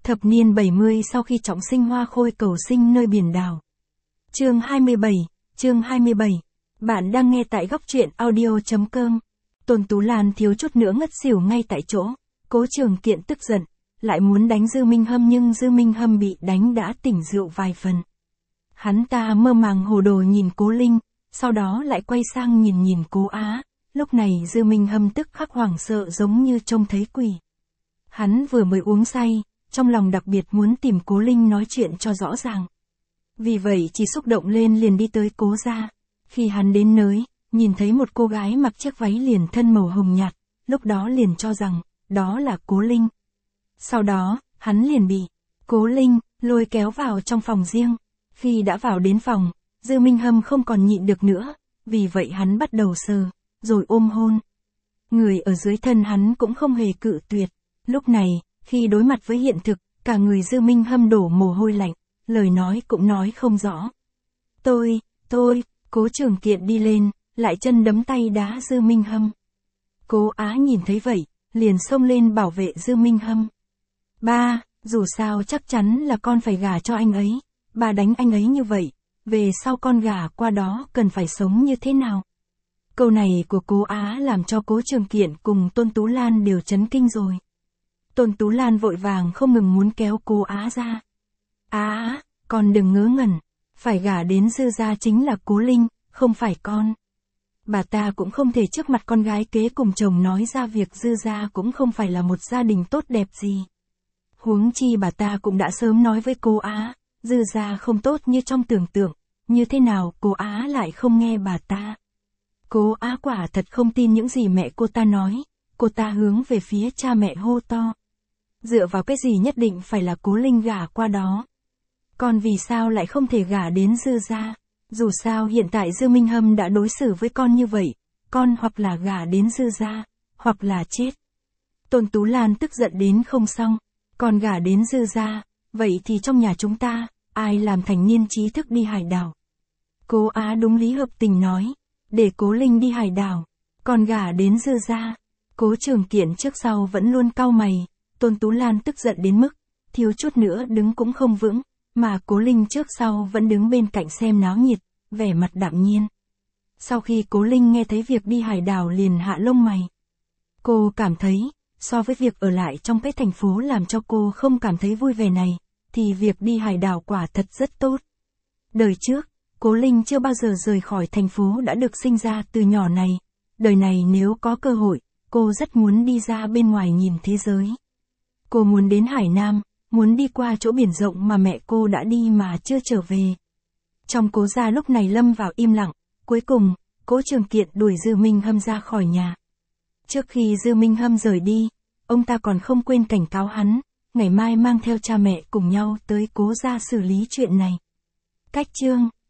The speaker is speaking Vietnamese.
Thập niên 70 sau khi trọng sinh Hoa Khôi cầu sinh nơi biển đảo. Chương 27. Bạn đang nghe tại góc truyện audio.com. Tôn Tú Lan thiếu chút nữa ngất xỉu ngay tại chỗ. Cố Trường Kiện tức giận, lại muốn đánh Dư Minh Hâm nhưng Dư Minh Hâm bị đánh đã tỉnh rượu vài phần. Hắn ta mơ màng hồ đồ nhìn Cố Linh, sau đó lại quay sang nhìn Cố Á. Lúc này Dư Minh Hâm tức khắc hoảng sợ giống như trông thấy quỷ. Hắn vừa mới uống say, trong lòng đặc biệt muốn tìm Cố Linh nói chuyện cho rõ ràng. Vì vậy chỉ xúc động lên liền đi tới Cố gia. Khi hắn đến nơi, nhìn thấy một cô gái mặc chiếc váy liền thân màu hồng nhạt, lúc đó liền cho rằng, đó là Cố Linh. Sau đó, hắn liền bị Cố Linh lôi kéo vào trong phòng riêng. Khi đã vào đến phòng, Dư Minh Hâm không còn nhịn được nữa, vì vậy hắn bắt đầu sờ, rồi ôm hôn. Người ở dưới thân hắn cũng không hề cự tuyệt. Lúc này, khi đối mặt với hiện thực, cả người Dư Minh Hâm đổ mồ hôi lạnh, lời nói cũng nói không rõ. Tôi, Cố Trường Kiện đi lên, lại chân đấm tay đá Dư Minh Hâm. Cố Á nhìn thấy vậy, liền xông lên bảo vệ Dư Minh Hâm. Ba, dù sao chắc chắn là con phải gả cho anh ấy, bà đánh anh ấy như vậy, về sau con gả qua đó cần phải sống như thế nào? Câu này của Cố Á làm cho Cố Trường Kiện cùng Tôn Tú Lan đều chấn kinh rồi. Tôn Tú Lan vội vàng không ngừng muốn kéo Cố Á ra. Á, con đừng ngớ ngẩn, phải gả đến Dư gia chính là Cố Linh, không phải con. Bà ta cũng không thể trước mặt con gái kế cùng chồng nói ra việc Dư gia cũng không phải là một gia đình tốt đẹp gì. Huống chi bà ta cũng đã sớm nói với Cố Á, Dư gia không tốt như trong tưởng tượng, như thế nào Cố Á lại không nghe bà ta. Cố Á quả thật không tin những gì mẹ cô ta nói, cô ta hướng về phía cha mẹ hô to. Dựa vào cái gì nhất định phải là Cố Linh gả qua đó? Còn vì sao lại không thể gả đến Dư gia? Dù sao hiện tại Dư Minh Hâm đã đối xử với con như vậy, con hoặc là gả đến Dư gia, hoặc là chết. Tôn Tú Lan tức giận đến không xong, còn gả đến Dư gia, vậy thì trong nhà chúng ta, ai làm thành niên trí thức đi hải đảo? Cố Á đúng lý hợp tình nói, để Cố Linh đi hải đảo, còn gả đến Dư gia. Cố Trường Kiện trước sau vẫn luôn cau mày, Tôn Tú Lan tức giận đến mức, thiếu chút nữa đứng cũng không vững, mà Cố Linh trước sau vẫn đứng bên cạnh xem náo nhiệt, vẻ mặt đạm nhiên. Sau khi Cố Linh nghe thấy việc đi hải đảo liền hạ lông mày. Cô cảm thấy, so với việc ở lại trong cái thành phố làm cho cô không cảm thấy vui vẻ này, thì việc đi hải đảo quả thật rất tốt. Đời trước, Cố Linh chưa bao giờ rời khỏi thành phố đã được sinh ra từ nhỏ này. Đời này nếu có cơ hội, cô rất muốn đi ra bên ngoài nhìn thế giới. Cô muốn đến Hải Nam, muốn đi qua chỗ biển rộng mà mẹ cô đã đi mà chưa trở về. Trong Cố gia lúc này lâm vào im lặng, cuối cùng, Cố Trường Kiện đuổi Dư Minh Hâm ra khỏi nhà. Trước khi Dư Minh Hâm rời đi, ông ta còn không quên cảnh cáo hắn, ngày mai mang theo cha mẹ cùng nhau tới Cố gia xử lý chuyện này. Cách chương